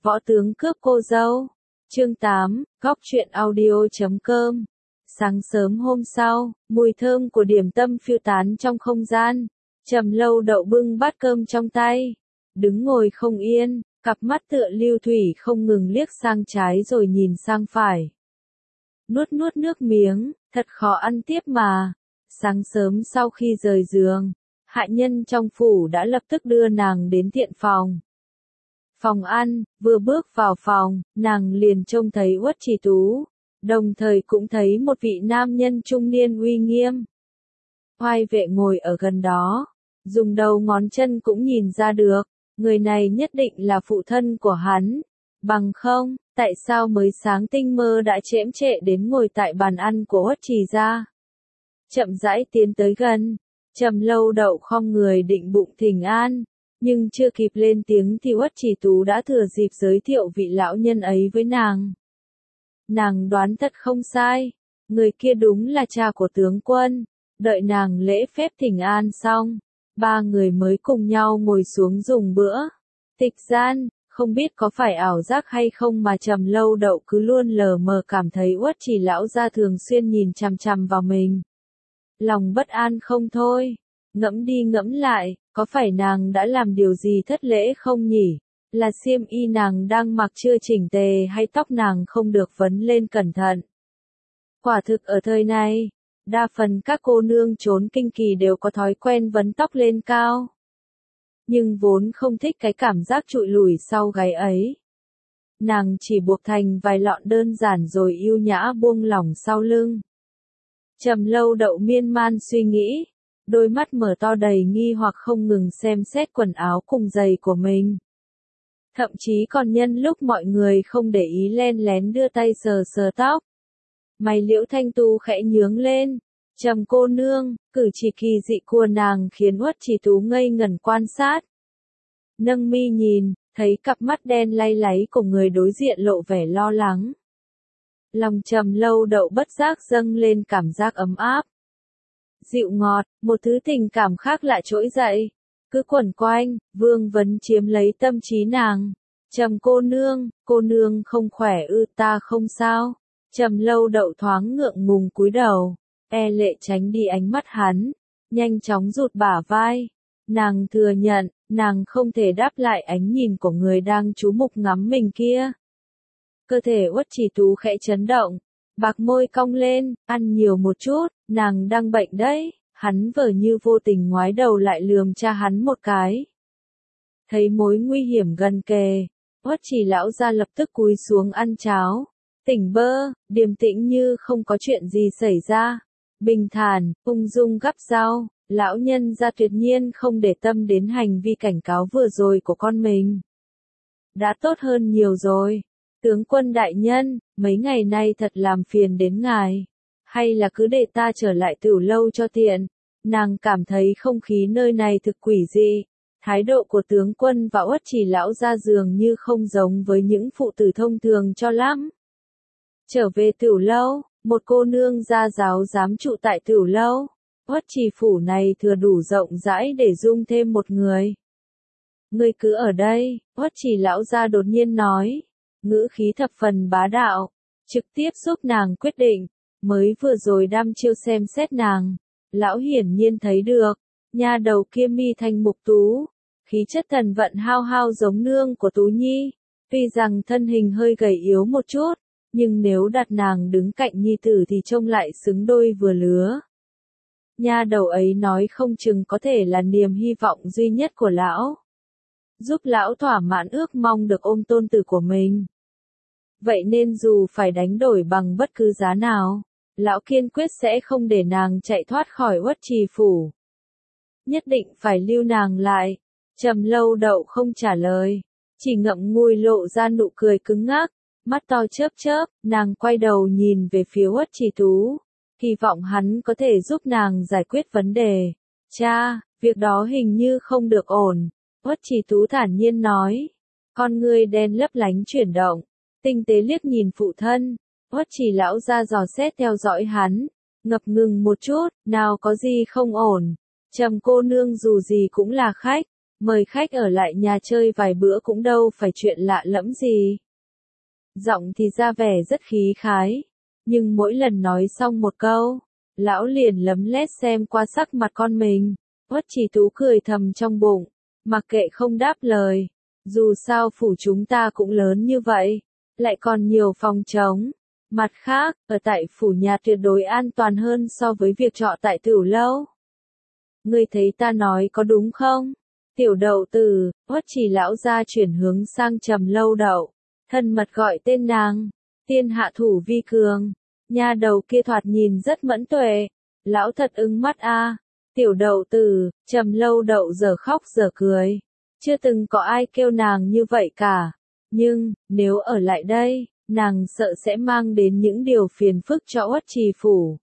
Võ tướng cướp cô dâu. Chương 8, góc truyện audio.com. Sáng sớm hôm sau, mùi thơm của điểm tâm phiêu tán trong không gian. Trầm Lâu Đậu bưng bát cơm trong tay, đứng ngồi không yên, cặp mắt tựa lưu thủy không ngừng liếc sang trái rồi nhìn sang phải. Nuốt nuốt nước miếng, thật khó ăn tiếp mà. Sáng sớm sau khi rời giường, hạ nhân trong phủ đã lập tức đưa nàng đến thiện phòng. Phòng ăn, vừa bước vào phòng, nàng liền trông thấy Uất Trì Tú, đồng thời cũng thấy một vị nam nhân trung niên uy nghiêm. Oai vệ ngồi ở gần đó, dùng đầu ngón chân cũng nhìn ra được, người này nhất định là phụ thân của hắn. Bằng không, tại sao mới sáng tinh mơ đã trễm trệ đến ngồi tại bàn ăn của Uất Trì gia? Chậm rãi tiến tới gần, Trầm Lâu Đậu khom người định bụng thỉnh an, nhưng chưa kịp lên tiếng thì Uất Trì Tú đã thừa dịp giới thiệu vị lão nhân ấy với nàng. Nàng đoán thật không sai, người kia đúng là cha của tướng quân. Đợi nàng lễ phép thỉnh an xong, ba người mới cùng nhau ngồi xuống dùng bữa. Tịch gian, không biết có phải ảo giác hay không mà Trầm Lâu Đậu cứ luôn lờ mờ cảm thấy Uất Trì lão gia thường xuyên nhìn chằm chằm vào mình. Lòng bất an không thôi, ngẫm đi ngẫm lại, có phải nàng đã làm điều gì thất lễ không nhỉ? Là xiêm y nàng đang mặc chưa chỉnh tề hay tóc nàng không được vấn lên cẩn thận? Quả thực ở thời này, đa phần các cô nương trốn kinh kỳ đều có thói quen vấn tóc lên cao. Nhưng vốn không thích cái cảm giác trụi lủi sau gáy ấy. Nàng chỉ buộc thành vài lọn đơn giản rồi yêu nhã buông lỏng sau lưng. Trầm Lâu Đậu miên man suy nghĩ, đôi mắt mở to đầy nghi hoặc không ngừng xem xét quần áo cùng giày của mình. Thậm chí còn nhân lúc mọi người không để ý len lén đưa tay sờ sờ tóc. Mày Liễu Thanh Tu khẽ nhướng lên, Trầm cô nương, cử chỉ kỳ dị của nàng khiến Uất Trì Tú ngây ngẩn quan sát. Nâng mi nhìn, thấy cặp mắt đen lay láy của người đối diện lộ vẻ lo lắng. Lòng Trầm Lâu Đậu bất giác dâng lên cảm giác ấm áp. Dịu ngọt, một thứ tình cảm khác lạ trỗi dậy, cứ quẩn quanh, vương vấn chiếm lấy tâm trí nàng. Trầm cô nương không khỏe ư? Ta không sao. Trầm Lâu Đậu thoáng ngượng ngùng cúi đầu, e lệ tránh đi ánh mắt hắn, nhanh chóng rụt bả vai. Nàng thừa nhận, nàng không thể đáp lại ánh nhìn của người đang chú mục ngắm mình kia. Cơ thể Uất Trì Tú khẽ chấn động, bạc môi cong lên, ăn nhiều một chút, nàng đang bệnh đấy. Hắn vờ như vô tình ngoái đầu lại lườm cha hắn một cái. Thấy mối nguy hiểm gần kề, Uất Trì lão gia lập tức cúi xuống ăn cháo. Tỉnh bơ, điềm tĩnh như không có chuyện gì xảy ra. Bình thản, ung dung gắp rau, lão nhân gia tuyệt nhiên không để tâm đến hành vi cảnh cáo vừa rồi của con mình. Đã tốt hơn nhiều rồi. Tướng quân đại nhân, mấy ngày nay thật làm phiền đến ngài. Hay là cứ để ta trở lại Tửu Lâu cho tiện. Nàng cảm thấy không khí nơi này thực quỷ dị. Thái độ của tướng quân và Uất Trì lão gia dường như không giống với những phụ tử thông thường cho lắm. Trở về Tửu Lâu, một cô nương gia giáo dám trụ tại Tửu Lâu. Uất Trì phủ này thừa đủ rộng rãi để dung thêm một người. Ngươi cứ ở đây, Uất Trì lão gia đột nhiên nói. Ngữ khí thập phần bá đạo, trực tiếp giúp nàng quyết định. Mới vừa rồi đăm chiêu xem xét nàng, lão hiển nhiên thấy được, nha đầu kia mi thành mục tú, khí chất thần vận hao hao giống nương của Tú Nhi. Tuy rằng thân hình hơi gầy yếu một chút, nhưng nếu đặt nàng đứng cạnh nhi tử thì trông lại xứng đôi vừa lứa. Nha đầu ấy nói không chừng có thể là niềm hy vọng duy nhất của lão, giúp lão thỏa mãn ước mong được ôm tôn tử của mình. Vậy nên dù phải đánh đổi bằng bất cứ giá nào, lão kiên quyết sẽ không để nàng chạy thoát khỏi Uất Trì phủ. Nhất định phải lưu nàng lại. Trầm Lâu Đậu không trả lời, chỉ ngậm ngùi lộ ra nụ cười cứng ngắc, mắt to chớp chớp. Nàng quay đầu nhìn về phía Uất Trì Tú, hy vọng hắn có thể giúp nàng giải quyết vấn đề. Cha, việc đó hình như không được ổn. Uất Trì Tú thản nhiên nói, con ngươi đen lấp lánh chuyển động, tinh tế liếc nhìn phụ thân. Uất Trì lão ra dò xét theo dõi hắn, ngập ngừng một chút, nào có gì không ổn. Trầm cô nương dù gì cũng là khách, Mời khách ở lại nhà chơi vài bữa cũng đâu phải chuyện lạ lẫm gì. Giọng thì ra vẻ rất khí khái, nhưng mỗi lần nói xong một câu, lão liền lấm lét xem qua sắc mặt con mình. Uất Chỉ Tú cười thầm trong bụng, mặc kệ không đáp lời. Dù sao phủ chúng ta cũng lớn như vậy, lại còn nhiều phòng trống. Mặt khác, ở tại phủ nhà tuyệt đối an toàn hơn so với việc trọ tại tửu lâu. Ngươi thấy ta nói có đúng không? Tiểu Đậu Tử, Uất Chỉ lão gia chuyển hướng sang Trầm Lâu Đậu, thân mật gọi tên nàng, tiên hạ thủ vi cường. Nha đầu kia thoạt nhìn rất mẫn tuệ, lão thật ưng mắt a. Tiểu Đậu Tử, Trầm Lâu Đậu giờ khóc giờ cười, chưa từng có ai kêu nàng như vậy cả. Nhưng, nếu ở lại đây, nàng sợ sẽ mang đến những điều phiền phức cho Uất Trì phủ.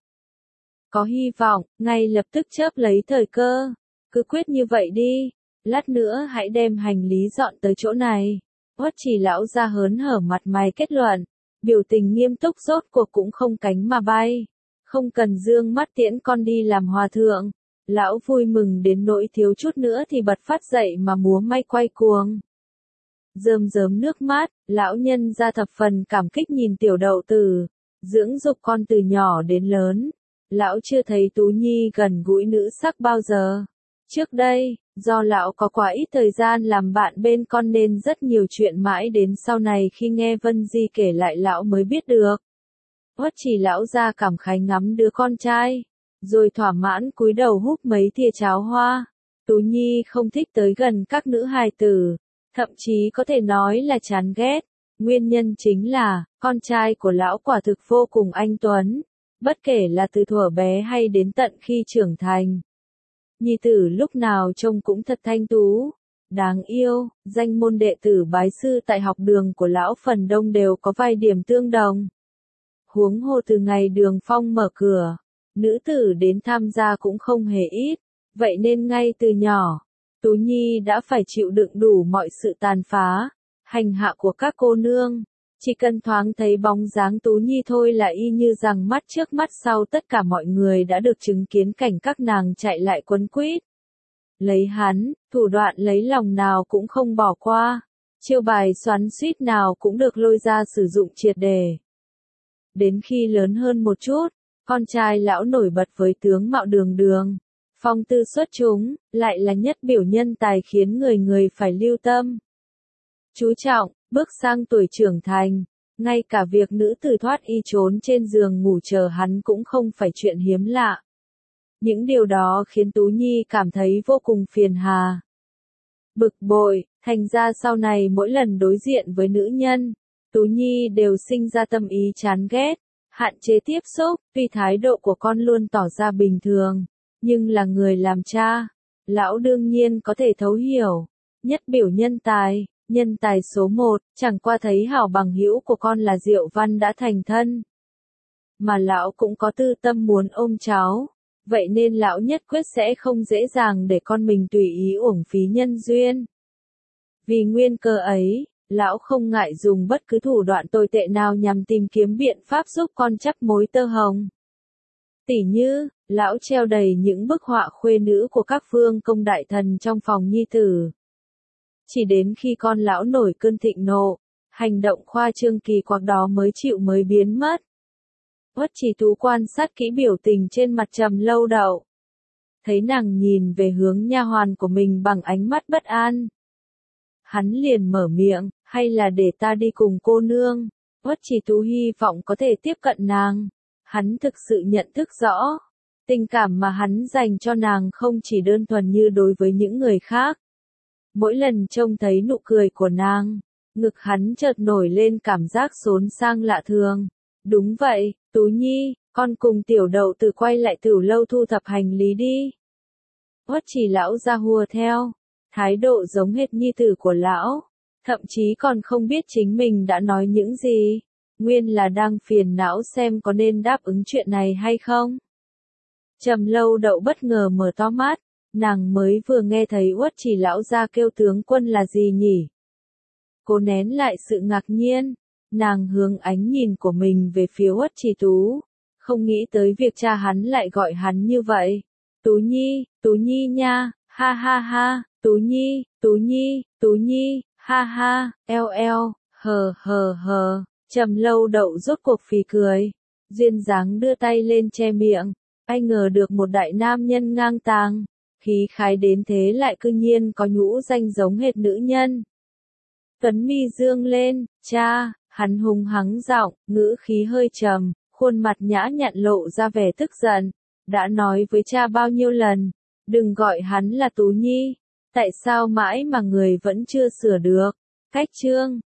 Có hy vọng, ngay lập tức chớp lấy thời cơ, cứ quyết như vậy đi, lát nữa hãy đem hành lý dọn tới chỗ này. Uất Trì lão ra hớn hở mặt mày kết luận, biểu tình nghiêm túc rốt cuộc cũng không cánh mà bay, không cần dương mắt tiễn con đi làm hòa thượng. Lão vui mừng đến nỗi thiếu chút nữa thì bật phát dậy mà múa may quay cuồng. Rơm rớm nước mắt, lão nhân ra thập phần cảm kích nhìn Tiểu Đậu Tử, dưỡng dục con từ nhỏ đến lớn. Lão chưa thấy Tú Nhi gần gũi nữ sắc bao giờ. Trước đây, do lão có quá ít thời gian làm bạn bên con nên rất nhiều chuyện mãi đến sau này khi nghe Vân Di kể lại lão mới biết được. Uất Chỉ lão ra cảm khái ngắm đứa con trai, rồi thỏa mãn cúi đầu húp mấy thìa cháo hoa. Tú Nhi không thích tới gần các nữ hài tử, thậm chí có thể nói là chán ghét. Nguyên nhân chính là, con trai của lão quả thực vô cùng anh tuấn, bất kể là từ thuở bé hay đến tận khi trưởng thành. Nhi tử lúc nào trông cũng thật thanh tú, đáng yêu. Danh môn đệ tử bái sư tại học đường của lão phần đông đều có vài điểm tương đồng. Huống hồ từ ngày Đường Phong mở cửa, nữ tử đến tham gia cũng không hề ít, vậy nên ngay từ nhỏ, Tú Nhi đã phải chịu đựng đủ mọi sự tàn phá, hành hạ của các cô nương. Chỉ cần thoáng thấy bóng dáng Tú Nhi thôi là y như rằng mắt trước mắt sau tất cả mọi người đã được chứng kiến cảnh các nàng chạy lại quấn quýt. Lấy hắn, thủ đoạn lấy lòng nào cũng không bỏ qua, chiêu bài xoắn xuýt nào cũng được lôi ra sử dụng triệt để. Đến khi lớn hơn một chút, con trai lão nổi bật với tướng mạo đường đường, phong tư xuất chúng, lại là nhất biểu nhân tài khiến người người phải lưu tâm. Chú trọng, bước sang tuổi trưởng thành, ngay cả việc nữ tử thoát y trốn trên giường ngủ chờ hắn cũng không phải chuyện hiếm lạ. Những điều đó khiến Tú Nhi cảm thấy vô cùng phiền hà. Bực bội, thành ra sau này mỗi lần đối diện với nữ nhân, Tú Nhi đều sinh ra tâm ý chán ghét, hạn chế tiếp xúc. Tuy thái độ của con luôn tỏ ra bình thường, nhưng là người làm cha, lão đương nhiên có thể thấu hiểu. Nhất biểu nhân tài số 1, chẳng qua thấy hảo bằng hữu của con là Diệu Văn đã thành thân. Mà lão cũng có tư tâm muốn ôm cháu, vậy nên lão nhất quyết sẽ không dễ dàng để con mình tùy ý uổng phí nhân duyên. Vì nguyên cơ ấy, lão không ngại dùng bất cứ thủ đoạn tồi tệ nào nhằm tìm kiếm biện pháp giúp con chắp mối tơ hồng. Tỉ như, lão treo đầy những bức họa khuê nữ của các vương công đại thần trong phòng nhi tử. Chỉ đến khi con lão nổi cơn thịnh nộ, hành động khoa trương kỳ quặc đó mới biến mất. Uất Chỉ Tú quan sát kỹ biểu tình trên mặt Trầm Lâu Đậu, thấy nàng nhìn về hướng nha hoàn của mình bằng ánh mắt bất an. Hắn liền mở miệng, hay là để ta đi cùng cô nương. Uất Chỉ Tú hy vọng có thể tiếp cận nàng. Hắn thực sự nhận thức rõ, tình cảm mà hắn dành cho nàng không chỉ đơn thuần như đối với những người khác. Mỗi lần trông thấy nụ cười của nàng, ngực hắn chợt nổi lên cảm giác xốn sang lạ thường. Đúng vậy, Tú Nhi, con cùng Tiểu Đậu Tử quay lại Tửu lâu thu thập hành lý đi. Uất Chỉ lão ra hùa theo, thái độ giống hệt nhi tử của lão, thậm chí còn không biết chính mình đã nói những gì, nguyên là đang phiền não xem có nên đáp ứng chuyện này hay không. Trầm Lâu Đậu bất ngờ mở to mắt, nàng mới vừa nghe thấy Uất Chỉ lão ra kêu tướng quân là gì nhỉ? Cô nén lại sự ngạc nhiên, nàng hướng ánh nhìn của mình về phía Uất Chỉ Tú, không nghĩ tới việc cha hắn lại gọi hắn như vậy. Tú Nhi nha, ha ha ha, Tú Nhi, Tú Nhi, Tú Nhi, ha ha, eo, hờ. Trầm Lâu Đậu rốt cuộc phì cười. Duyên dáng đưa tay lên che miệng. Ai ngờ được một đại nam nhân ngang tàng, khí khái đến thế lại cư nhiên có nhũ danh giống hệt nữ nhân. Tuấn mi dương lên, cha, hắn hùng hắng giọng, ngữ khí hơi trầm, khuôn mặt nhã nhặn lộ ra vẻ tức giận. Đã nói với cha bao nhiêu lần, đừng gọi hắn là Tú Nhi, tại sao mãi mà người vẫn chưa sửa được? Cách chương